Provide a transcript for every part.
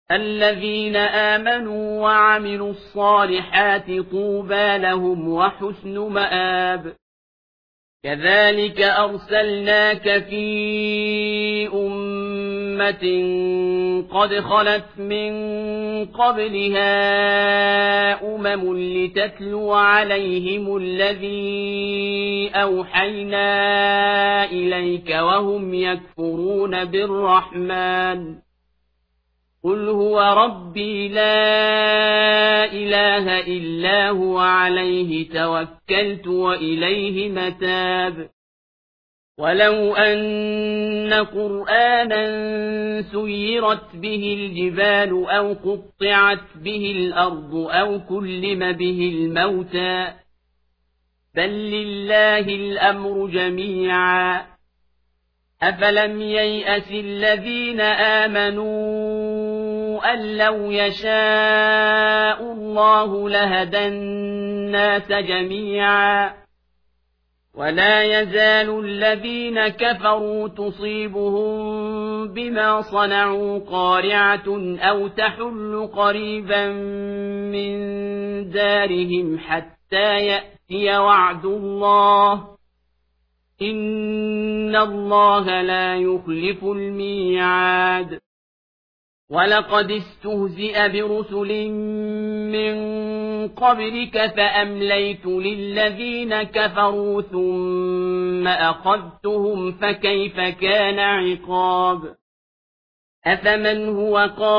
الذين آمنوا وعملوا الصالحات طوبى لهم وحسن مآب. كذلك أرسلناك في أمة قد خلت من قبلها لتتلو عليهم الذي أوحينا إليك وهم يكفرون بالرحمن. قل هو ربي لا إله إلا هو عليه توكلت وإليه متاب. ولو أن قرآنا سيرت به الجبال أو قطعت به الأرض أو كلم به الموتى بل لله الأمر جميعا. أفلم ييأس الذين آمنوا أن لو يشاء الله لهدى الناس جميعا. ولا يزال الذين كفروا تصيبهم بما صنعوا قارعة أو تحل قريبا من دارهم حتى يأتي وعد الله إن الله لا يخلف الميعاد. ولقد استهزئ برسل من قبلك فأمليت للذين كفروا ثم أخذتهم فكيف كان عقاب. أفمن هو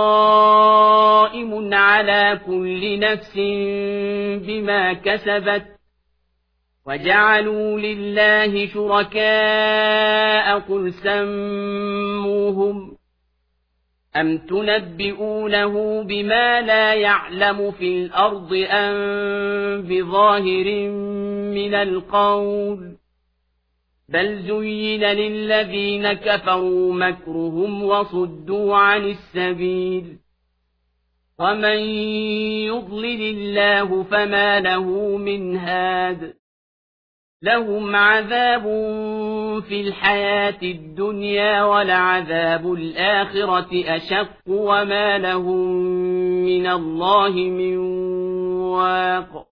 قائم على كل نفس بما كسبت وجعلوا لله شركاء قل سموهم أم تنبئونه بما لا يعلم في الأرض أم بظاهر من القول بل زين للذين كفروا مكرهم وصدوا عن السبيل. ومن يضلل الله فما له من هاد. لهم عذاب في الحياة الدنيا ولعذاب الآخرة أشق وما لهم من الله من واق.